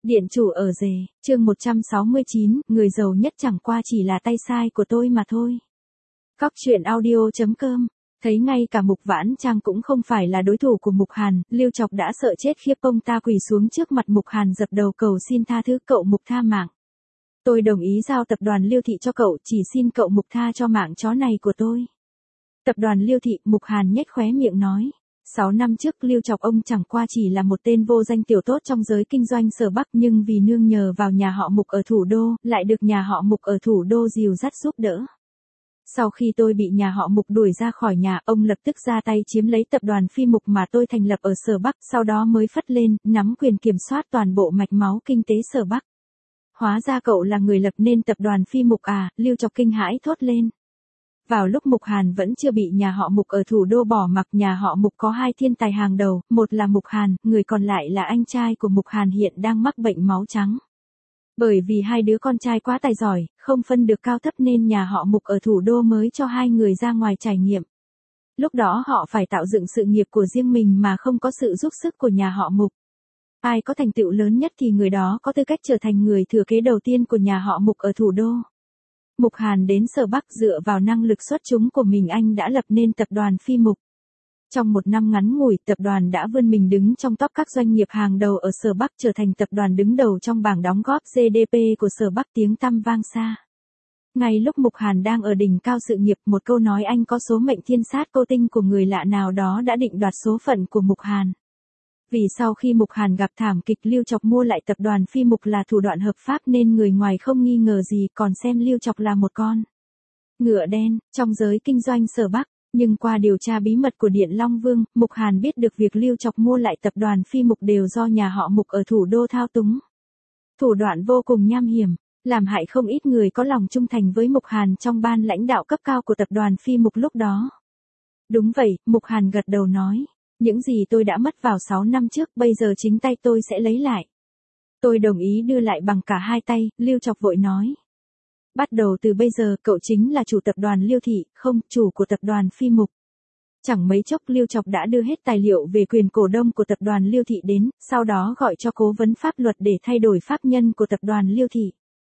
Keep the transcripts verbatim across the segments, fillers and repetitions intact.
Điện chủ ở rể, chương một trăm sáu mươi chín, người giàu nhất chẳng qua chỉ là tay sai của tôi mà thôi. Cóc truyện audio chấm com, thấy ngay cả Mục Vãn Trang cũng không phải là đối thủ của Mục Hàn, Lưu Chọc đã sợ chết khiếp ông ta quỳ xuống trước mặt Mục Hàn dập đầu cầu xin tha thứ cậu Mục tha mạng. Tôi đồng ý giao tập đoàn Liêu Thị cho cậu, chỉ xin cậu Mục tha cho mạng chó này của tôi. Tập đoàn Liêu Thị, Mục Hàn nhếch khóe miệng nói. Sáu năm trước Lưu Chọc ông chẳng qua chỉ là một tên vô danh tiểu tốt trong giới kinh doanh Sở Bắc, nhưng vì nương nhờ vào nhà họ Mục ở thủ đô, lại được nhà họ Mục ở thủ đô dìu dắt giúp đỡ. Sau khi tôi bị nhà họ Mục đuổi ra khỏi nhà, ông lập tức ra tay chiếm lấy tập đoàn Phi Mục mà tôi thành lập ở Sở Bắc, sau đó mới phất lên, nắm quyền kiểm soát toàn bộ mạch máu kinh tế Sở Bắc. Hóa ra cậu là người lập nên tập đoàn Phi Mục à, Lưu Chọc kinh hãi thốt lên. Vào lúc Mục Hàn vẫn chưa bị nhà họ Mục ở thủ đô bỏ mặc, nhà họ Mục có hai thiên tài hàng đầu, một là Mục Hàn, người còn lại là anh trai của Mục Hàn hiện đang mắc bệnh máu trắng. Bởi vì hai đứa con trai quá tài giỏi, không phân được cao thấp nên nhà họ Mục ở thủ đô mới cho hai người ra ngoài trải nghiệm. Lúc đó họ phải tạo dựng sự nghiệp của riêng mình mà không có sự giúp sức của nhà họ Mục. Ai có thành tựu lớn nhất thì người đó có tư cách trở thành người thừa kế đầu tiên của nhà họ Mục ở thủ đô. Mục Hàn đến Sở Bắc dựa vào năng lực xuất chúng của mình, anh đã lập nên tập đoàn Phi Mục. Trong một năm ngắn ngủi, tập đoàn đã vươn mình đứng trong top các doanh nghiệp hàng đầu ở Sở Bắc, trở thành tập đoàn đứng đầu trong bảng đóng góp giê đê pê của Sở Bắc, tiếng tăm vang xa. Ngay lúc Mục Hàn đang ở đỉnh cao sự nghiệp, một câu nói anh có số mệnh thiên sát cô tinh của người lạ nào đó đã định đoạt số phận của Mục Hàn. Vì sau khi Mục Hàn gặp thảm kịch, Lưu Chọc mua lại tập đoàn Phi Mục là thủ đoạn hợp pháp nên người ngoài không nghi ngờ gì, còn xem Lưu Chọc là một con ngựa đen trong giới kinh doanh Sở Bắc. Nhưng qua điều tra bí mật của Điện Long Vương, Mục Hàn biết được việc Lưu Chọc mua lại tập đoàn Phi Mục đều do nhà họ Mục ở thủ đô thao túng. Thủ đoạn vô cùng nham hiểm, làm hại không ít người có lòng trung thành với Mục Hàn trong ban lãnh đạo cấp cao của tập đoàn Phi Mục lúc đó. Đúng vậy, Mục Hàn gật đầu nói. Những gì tôi đã mất vào sáu năm trước, bây giờ chính tay tôi sẽ lấy lại. Tôi đồng ý đưa lại bằng cả hai tay, Lưu Chọc vội nói. Bắt đầu từ bây giờ, cậu chính là chủ tập đoàn Liêu Thị, không, chủ của tập đoàn Phi Mục. Chẳng mấy chốc Lưu Chọc đã đưa hết tài liệu về quyền cổ đông của tập đoàn Liêu Thị đến, sau đó gọi cho cố vấn pháp luật để thay đổi pháp nhân của tập đoàn Liêu Thị.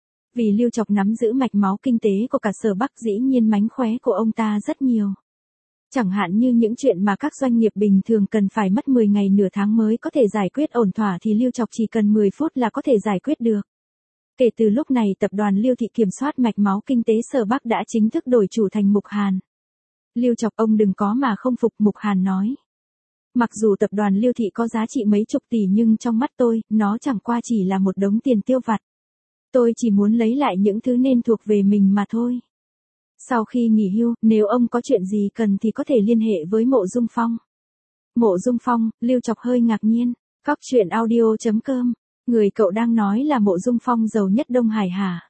Vì Lưu Chọc nắm giữ mạch máu kinh tế của cả Sở Bắc, dĩ nhiên mánh khóe của ông ta rất nhiều. Chẳng hạn như những chuyện mà các doanh nghiệp bình thường cần phải mất mười ngày nửa tháng mới có thể giải quyết ổn thỏa thì Lưu Chọc chỉ cần mười phút là có thể giải quyết được. Kể từ lúc này, tập đoàn Liêu Thị kiểm soát mạch máu kinh tế Sở Bắc đã chính thức đổi chủ thành Mục Hàn. Lưu Chọc, ông đừng có mà không phục, Mục Hàn nói. Mặc dù tập đoàn Liêu Thị có giá trị mấy chục tỷ nhưng trong mắt tôi, nó chẳng qua chỉ là một đống tiền tiêu vặt. Tôi chỉ muốn lấy lại những thứ nên thuộc về mình mà thôi. Sau khi nghỉ hưu, nếu ông có chuyện gì cần thì có thể liên hệ với Mộ Dung Phong. Mộ Dung Phong, Lưu Chọc hơi ngạc nhiên. Cóc truyện audio chấm com, người cậu đang nói là Mộ Dung Phong giàu nhất Đông Hải hả?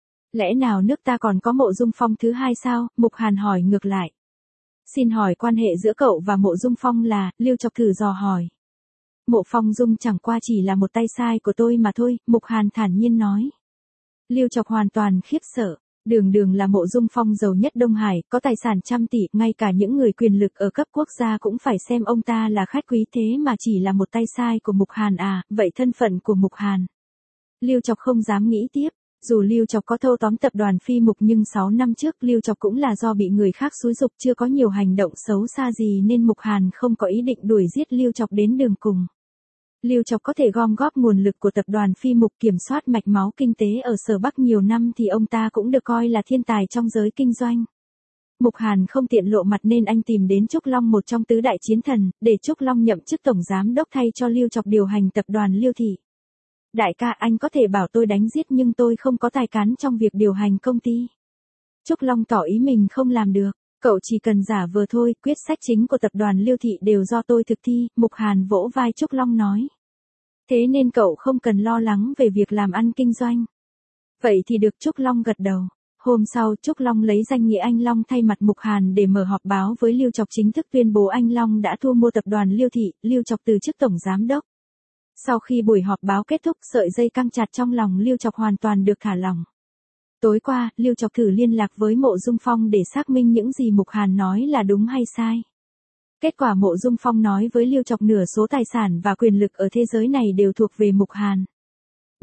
Lẽ nào nước ta còn có Mộ Dung Phong thứ hai sao? Mục Hàn hỏi ngược lại. Xin hỏi quan hệ giữa cậu và Mộ Dung Phong là, Lưu Chọc thử dò hỏi. Mộ Phong Dung chẳng qua chỉ là một tay sai của tôi mà thôi, Mục Hàn thản nhiên nói. Lưu Chọc hoàn toàn khiếp sợ. Đường đường là Mộ Dung Phong giàu nhất Đông Hải, có tài sản trăm tỷ, ngay cả những người quyền lực ở cấp quốc gia cũng phải xem ông ta là khách quý, thế mà chỉ là một tay sai của Mục Hàn à, vậy thân phận của Mục Hàn. Lưu Chọc không dám nghĩ tiếp, dù Lưu Chọc có thâu tóm tập đoàn Phi Mục nhưng sáu năm trước Lưu Chọc cũng là do bị người khác xúi giục, chưa có nhiều hành động xấu xa gì nên Mục Hàn không có ý định đuổi giết Lưu Chọc đến đường cùng. Lưu Chọc có thể gom góp nguồn lực của tập đoàn Phi Mục kiểm soát mạch máu kinh tế ở Sở Bắc nhiều năm thì ông ta cũng được coi là thiên tài trong giới kinh doanh. Mục Hàn không tiện lộ mặt nên anh tìm đến Trúc Long, một trong tứ đại chiến thần, để Trúc Long nhậm chức tổng giám đốc thay cho Lưu Chọc điều hành tập đoàn Liêu Thị. Đại ca, anh có thể bảo tôi đánh giết nhưng tôi không có tài cán trong việc điều hành công ty. Trúc Long tỏ ý mình không làm được. Cậu chỉ cần giả vờ thôi, quyết sách chính của tập đoàn Liêu Thị đều do tôi thực thi, Mục Hàn vỗ vai Trúc Long nói. Thế nên cậu không cần lo lắng về việc làm ăn kinh doanh. Vậy thì được, Trúc Long gật đầu. Hôm sau, Trúc Long lấy danh nghĩa anh Long thay mặt Mục Hàn để mở họp báo với Lưu Chọc, chính thức tuyên bố anh Long đã thu mua tập đoàn Liêu Thị, Lưu Chọc từ chức tổng giám đốc. Sau khi buổi họp báo kết thúc, sợi dây căng chặt trong lòng Lưu Chọc hoàn toàn được thả lỏng. Tối qua, Lưu Chọc thử liên lạc với Mộ Dung Phong để xác minh những gì Mục Hàn nói là đúng hay sai. Kết quả Mộ Dung Phong nói với Lưu Chọc nửa số tài sản và quyền lực ở thế giới này đều thuộc về Mục Hàn.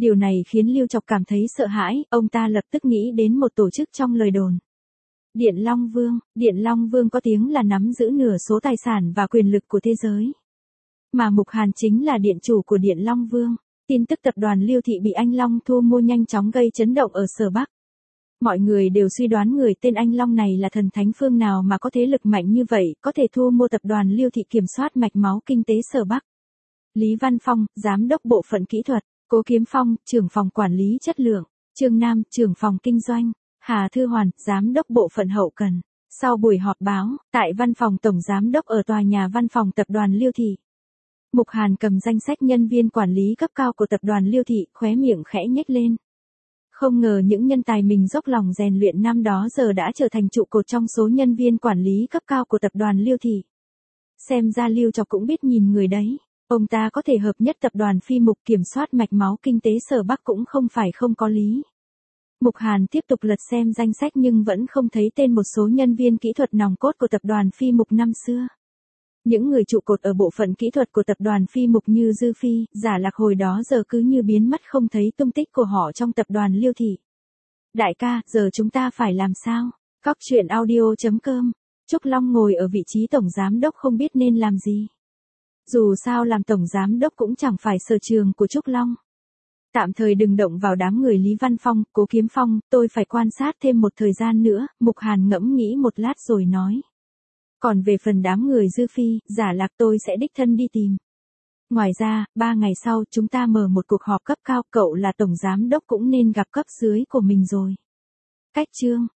Điều này khiến Lưu Chọc cảm thấy sợ hãi, ông ta lập tức nghĩ đến một tổ chức trong lời đồn. Điện Long Vương, Điện Long Vương có tiếng là nắm giữ nửa số tài sản và quyền lực của thế giới. Mà Mục Hàn chính là điện chủ của Điện Long Vương. Tin tức tập đoàn Liêu Thị bị anh Long thu mua nhanh chóng gây chấn động ở Sở Bắc. Mọi người đều suy đoán người tên anh Long này là thần thánh phương nào mà có thế lực mạnh như vậy, có thể thu mua tập đoàn Liêu Thị kiểm soát mạch máu kinh tế Sở Bắc. Lý Văn Phong, Giám đốc Bộ phận Kỹ thuật, Cố Kiếm Phong, trưởng phòng quản lý chất lượng, Trương Nam, trưởng phòng kinh doanh, Hà Thư Hoàn, Giám đốc Bộ phận hậu cần. Sau buổi họp báo, tại văn phòng Tổng Giám đốc ở tòa nhà văn phòng tập đoàn Liêu Thị, Mục Hàn cầm danh sách nhân viên quản lý cấp cao của tập đoàn Liêu Thị, khóe miệng khẽ nhếch lên. Không ngờ những nhân tài mình dốc lòng rèn luyện năm đó giờ đã trở thành trụ cột trong số nhân viên quản lý cấp cao của tập đoàn Liêu Thị. Xem ra Lưu Chọc cũng biết nhìn người đấy. Ông ta có thể hợp nhất tập đoàn Phi Mục kiểm soát mạch máu kinh tế Sở Bắc cũng không phải không có lý. Mục Hàn tiếp tục lật xem danh sách nhưng vẫn không thấy tên một số nhân viên kỹ thuật nòng cốt của tập đoàn Phi Mục năm xưa. Những người trụ cột ở bộ phận kỹ thuật của tập đoàn Phi Mục như Dư Phi, Giả Lạc hồi đó giờ cứ như biến mất không thấy tung tích của họ trong tập đoàn Liêu Thị. Đại ca, giờ chúng ta phải làm sao? Cóc truyện audio chấm com. Trúc Long ngồi ở vị trí tổng giám đốc không biết nên làm gì. Dù sao làm tổng giám đốc cũng chẳng phải sở trường của Trúc Long. Tạm thời đừng động vào đám người Lý Văn Phong, Cố Kiếm Phong, tôi phải quan sát thêm một thời gian nữa, Mục Hàn ngẫm nghĩ một lát rồi nói. Còn về phần đám người Dư Phi, Giả Lạc tôi sẽ đích thân đi tìm. Ngoài ra, ba ngày sau chúng ta mở một cuộc họp cấp cao, cậu là tổng giám đốc cũng nên gặp cấp dưới của mình rồi. Cách chương.